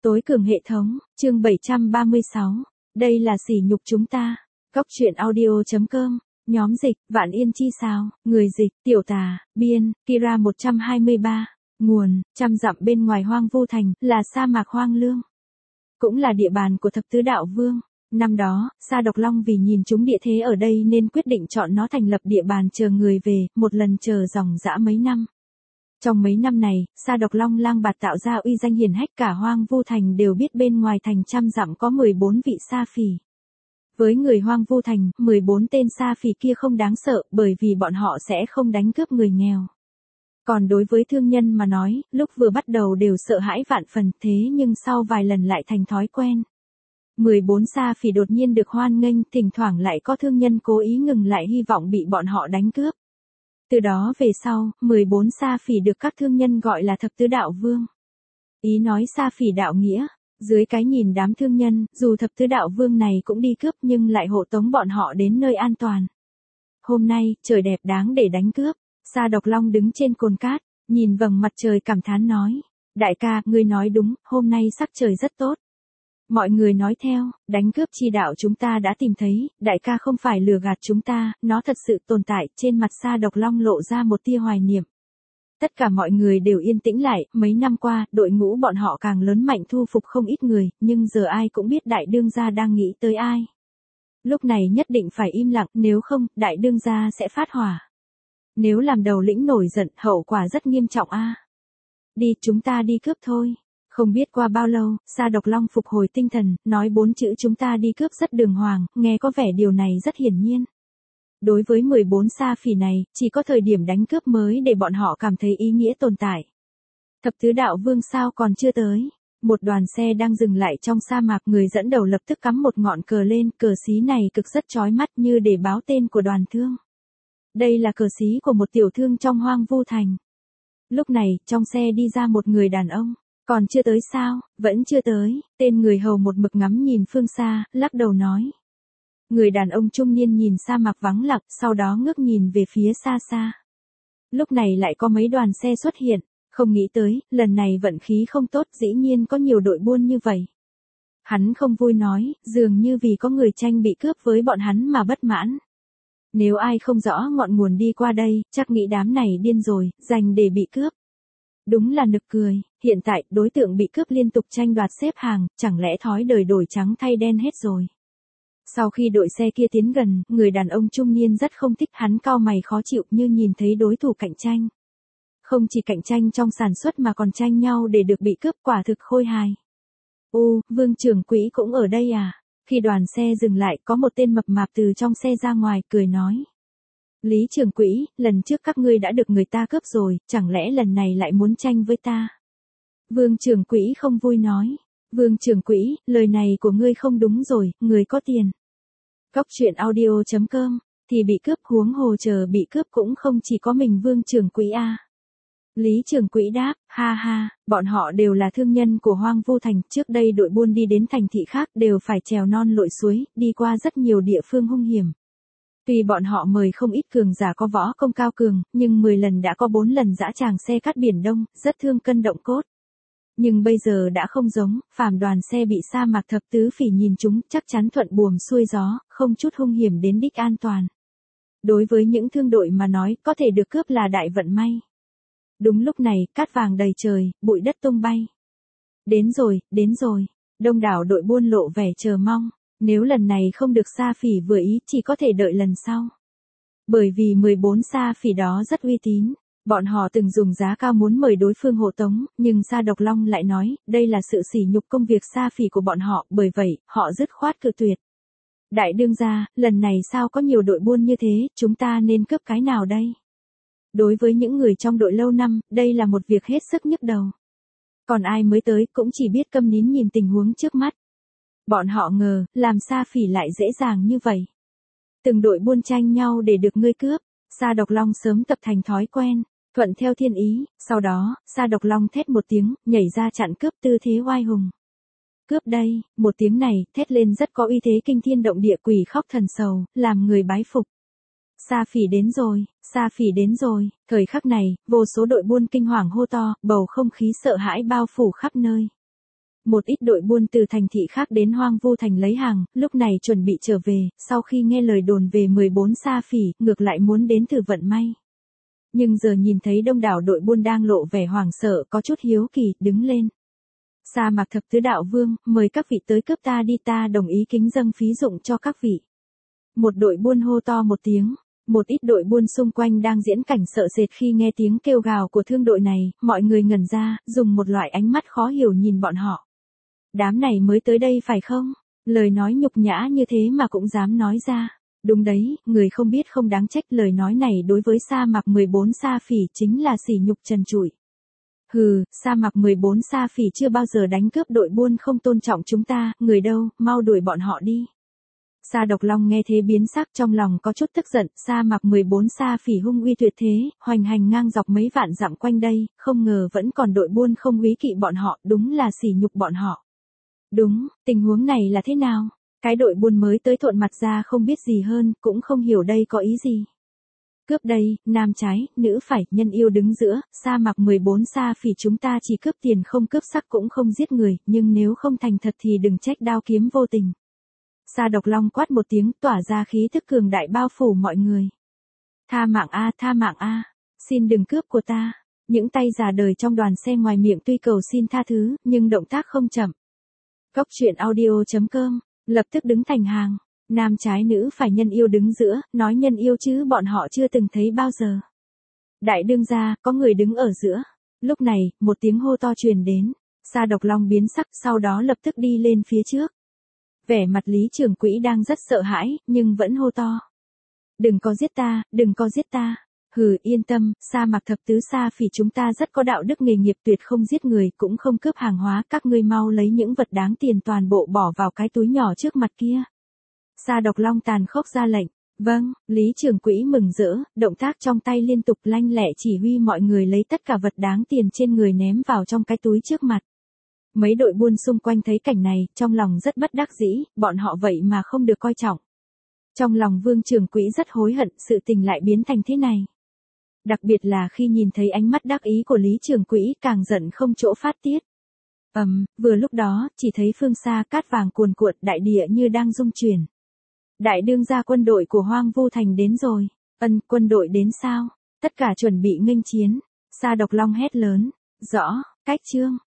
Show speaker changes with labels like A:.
A: Tối cường hệ thống, chương 736. Đây là sỉ nhục chúng ta. Góc truyện audio.com. Nhóm dịch, Vạn Yên Chi sao, người dịch, Tiểu Tà, biên, Kira 123. Nguồn, trăm dặm bên ngoài Hoang Vu Thành, là sa mạc hoang lương. Cũng là địa bàn của thập tứ đạo vương. Năm đó, Sa Độc Long vì nhìn chúng địa thế ở đây nên quyết định chọn nó thành lập địa bàn chờ người về, một lần chờ dòng dã mấy năm. Trong mấy năm này, Sa Độc Long lang bạt tạo ra uy danh hiển hách, cả Hoang Vu Thành đều biết bên ngoài thành trăm dặm có 14 vị sa phỉ. Với người Hoang Vu Thành, 14 tên sa phỉ kia không đáng sợ, bởi vì bọn họ sẽ không đánh cướp người nghèo. Còn đối với thương nhân mà nói, lúc vừa bắt đầu đều sợ hãi vạn phần, thế nhưng sau vài lần lại thành thói quen. 14 sa phỉ đột nhiên được hoan nghênh, thỉnh thoảng lại có thương nhân cố ý ngừng lại hy vọng bị bọn họ đánh cướp. Từ đó về sau, 14 sa phỉ được các thương nhân gọi là thập tứ đạo vương. Ý nói sa phỉ đạo nghĩa, dưới cái nhìn đám thương nhân, dù thập tứ đạo vương này cũng đi cướp nhưng lại hộ tống bọn họ đến nơi an toàn. Hôm nay, trời đẹp đáng để đánh cướp. Sa Độc Long đứng trên cồn cát, nhìn vầng mặt trời cảm thán nói. Đại ca, ngươi nói đúng, hôm nay sắc trời rất tốt. Mọi người nói theo, đánh cướp chi đạo chúng ta đã tìm thấy, đại ca không phải lừa gạt chúng ta, nó thật sự tồn tại. Trên mặt Sa Độc Long lộ ra một tia hoài niệm. Tất cả mọi người đều yên tĩnh lại, mấy năm qua, đội ngũ bọn họ càng lớn mạnh thu phục không ít người, nhưng giờ ai cũng biết đại đương gia đang nghĩ tới ai. Lúc này nhất định phải im lặng, nếu không, đại đương gia sẽ phát hỏa. Nếu làm đầu lĩnh nổi giận, hậu quả rất nghiêm trọng a. Đi, chúng ta đi cướp thôi. Không biết qua bao lâu, Sa Độc Long phục hồi tinh thần, nói 4 chữ chúng ta đi cướp rất đường hoàng, nghe có vẻ điều này rất hiển nhiên. Đối với 14 sa phỉ này, chỉ có thời điểm đánh cướp mới để bọn họ cảm thấy ý nghĩa tồn tại. Thập tứ đạo vương sao còn chưa tới. Một đoàn xe đang dừng lại trong sa mạc, người dẫn đầu lập tức cắm một ngọn cờ lên, cờ xí này cực rất chói mắt như để báo tên của đoàn thương. Đây là cờ xí của một tiểu thương trong Hoang Vu Thành. Lúc này, trong xe đi ra một người đàn ông. Còn chưa tới sao, vẫn chưa tới, tên người hầu một mực ngắm nhìn phương xa, lắc đầu nói. Người đàn ông trung niên nhìn sa mạc vắng lặng, sau đó ngước nhìn về phía xa xa. Lúc này lại có mấy đoàn xe xuất hiện, không nghĩ tới, lần này vận khí không tốt, dĩ nhiên có nhiều đội buôn như vậy. Hắn không vui nói, dường như vì có người tranh bị cướp với bọn hắn mà bất mãn. Nếu ai không rõ ngọn nguồn đi qua đây, chắc nghĩ đám này điên rồi, dành để bị cướp. Đúng là nực cười, hiện tại đối tượng bị cướp liên tục tranh đoạt xếp hàng, chẳng lẽ thói đời đổi trắng thay đen hết rồi. Sau khi đội xe kia tiến gần, người đàn ông trung niên rất không thích, hắn cau mày khó chịu như nhìn thấy đối thủ cạnh tranh. Không chỉ cạnh tranh trong sản xuất mà còn tranh nhau để được bị cướp, quả thực khôi hài. Vương trưởng quỹ cũng ở đây à? Khi đoàn xe dừng lại, có một tên mập mạp từ trong xe ra ngoài, cười nói. Lý trưởng quỹ, lần trước các ngươi đã được người ta cướp rồi, chẳng lẽ lần này lại muốn tranh với ta? Vương trưởng quỹ không vui nói. Vương trưởng quỹ, lời này của ngươi không đúng rồi, người có tiền. Góc truyện audio.com, thì bị cướp, huống hồ chờ bị cướp cũng không chỉ có mình vương trưởng quỹ a. Lý trưởng quỹ đáp, ha ha, bọn họ đều là thương nhân của Hoang Vu Thành, trước đây đội buôn đi đến thành thị khác đều phải trèo non lội suối, đi qua rất nhiều địa phương hung hiểm. Tuy bọn họ mời không ít cường giả có võ công cao cường, nhưng 10 lần đã có 4 lần dã tràng xe cát biển Đông, rất thương cân động cốt. Nhưng bây giờ đã không giống, phàm đoàn xe bị sa mạc thập tứ phỉ nhìn chúng, chắc chắn thuận buồm xuôi gió, không chút hung hiểm đến đích an toàn. Đối với những thương đội mà nói, có thể được cướp là đại vận may. Đúng lúc này, cát vàng đầy trời, bụi đất tung bay. Đến rồi, đông đảo đội buôn lộ vẻ chờ mong. Nếu lần này không được sa phỉ vừa ý, chỉ có thể đợi lần sau. Bởi vì 14 sa phỉ đó rất uy tín. Bọn họ từng dùng giá cao muốn mời đối phương hộ tống, nhưng Sa Độc Long lại nói, đây là sự sỉ nhục công việc sa phỉ của bọn họ, bởi vậy, họ dứt khoát cự tuyệt. Đại đương gia, lần này sao có nhiều đội buôn như thế, chúng ta nên cướp cái nào đây? Đối với những người trong đội lâu năm, đây là một việc hết sức nhức đầu. Còn ai mới tới cũng chỉ biết câm nín nhìn tình huống trước mắt. Bọn họ ngờ, làm sa phỉ lại dễ dàng như vậy. Từng đội buôn tranh nhau để được ngươi cướp, Sa Độc Long sớm tập thành thói quen, thuận theo thiên ý, sau đó, Sa Độc Long thét một tiếng, nhảy ra chặn cướp tư thế oai hùng. Cướp đây, một tiếng này, thét lên rất có uy thế kinh thiên động địa, quỷ khóc thần sầu, làm người bái phục. Sa phỉ đến rồi, sa phỉ đến rồi, thời khắc này, vô số đội buôn kinh hoàng hô to, bầu không khí sợ hãi bao phủ khắp nơi. Một ít đội buôn từ thành thị khác đến Hoang Vu Thành lấy hàng, lúc này chuẩn bị trở về, sau khi nghe lời đồn về 14 sa phỉ, ngược lại muốn đến thử vận may. Nhưng giờ nhìn thấy đông đảo đội buôn đang lộ vẻ hoảng sợ, có chút hiếu kỳ, đứng lên. Sa Mạc Thập Tứ Đạo Vương, mời các vị tới cướp ta đi, ta đồng ý kính dâng phí dụng cho các vị. Một đội buôn hô to một tiếng. Một ít đội buôn xung quanh đang diễn cảnh sợ sệt khi nghe tiếng kêu gào của thương đội này, mọi người ngẩn ra, dùng một loại ánh mắt khó hiểu nhìn bọn họ. Đám này mới tới đây phải không? Lời nói nhục nhã như thế mà cũng dám nói ra. Đúng đấy, người không biết không đáng trách, lời nói này đối với sa mạc 14 sa phỉ chính là sỉ nhục trần trụi. Hừ, sa mạc 14 sa phỉ chưa bao giờ đánh cướp đội buôn không tôn trọng chúng ta, người đâu, mau đuổi bọn họ đi. Sa Độc Long nghe thế biến sắc, trong lòng có chút tức giận, sa mạc 14 sa phỉ hung uy tuyệt thế, hoành hành ngang dọc mấy vạn dặm quanh đây, không ngờ vẫn còn đội buôn không úy kỵ bọn họ, đúng là sỉ nhục bọn họ. Đúng, tình huống này là thế nào? Cái đội buôn mới tới thuận mặt ra không biết gì hơn, cũng không hiểu đây có ý gì. Cướp đây, nam trái, nữ phải, nhân yêu đứng giữa, sa mạc 14 sa phỉ chúng ta chỉ cướp tiền không cướp sắc cũng không giết người, nhưng nếu không thành thật thì đừng trách đao kiếm vô tình. Sa Độc Long quát một tiếng, tỏa ra khí thức cường đại bao phủ mọi người. Tha mạng a, tha mạng a, xin đừng cướp của ta. Những tay già đời trong đoàn xe ngoài miệng tuy cầu xin tha thứ, nhưng động tác không chậm. Góc truyện audio.com, lập tức đứng thành hàng. Nam trái nữ phải, nhân yêu đứng giữa, nói nhân yêu chứ bọn họ chưa từng thấy bao giờ. Đại đương gia, có người đứng ở giữa. Lúc này, một tiếng hô to truyền đến. Sa Độc Long biến sắc, sau đó lập tức đi lên phía trước. Vẻ mặt Lý Trường Quỹ đang rất sợ hãi, nhưng vẫn hô to. Đừng có giết ta, đừng có giết ta. Hừ, yên tâm, sa mạc thập tứ sa phỉ chúng ta rất có đạo đức nghề nghiệp, tuyệt không giết người, cũng không cướp hàng hóa, các ngươi mau lấy những vật đáng tiền toàn bộ bỏ vào cái túi nhỏ trước mặt kia. Sa Độc Long tàn khốc ra lệnh. Vâng, Lý Trường Quỹ mừng rỡ, động tác trong tay liên tục lanh lẹ chỉ huy mọi người lấy tất cả vật đáng tiền trên người ném vào trong cái túi trước mặt. Mấy đội buôn xung quanh thấy cảnh này, trong lòng rất bất đắc dĩ, bọn họ vậy mà không được coi trọng. Trong lòng Vương Trường Quỹ rất hối hận, sự tình lại biến thành thế này. Đặc biệt là khi nhìn thấy ánh mắt đắc ý của Lý Trường Quỹ, càng giận không chỗ phát tiết. Vừa lúc đó, chỉ thấy phương xa cát vàng cuồn cuộn, đại địa như đang rung chuyển. Đại đương gia, quân đội của Hoang Vu Thành đến rồi. Quân đội đến sao? Tất cả chuẩn bị nghênh chiến. Sa Độc Long hét lớn. Rõ, cách chương.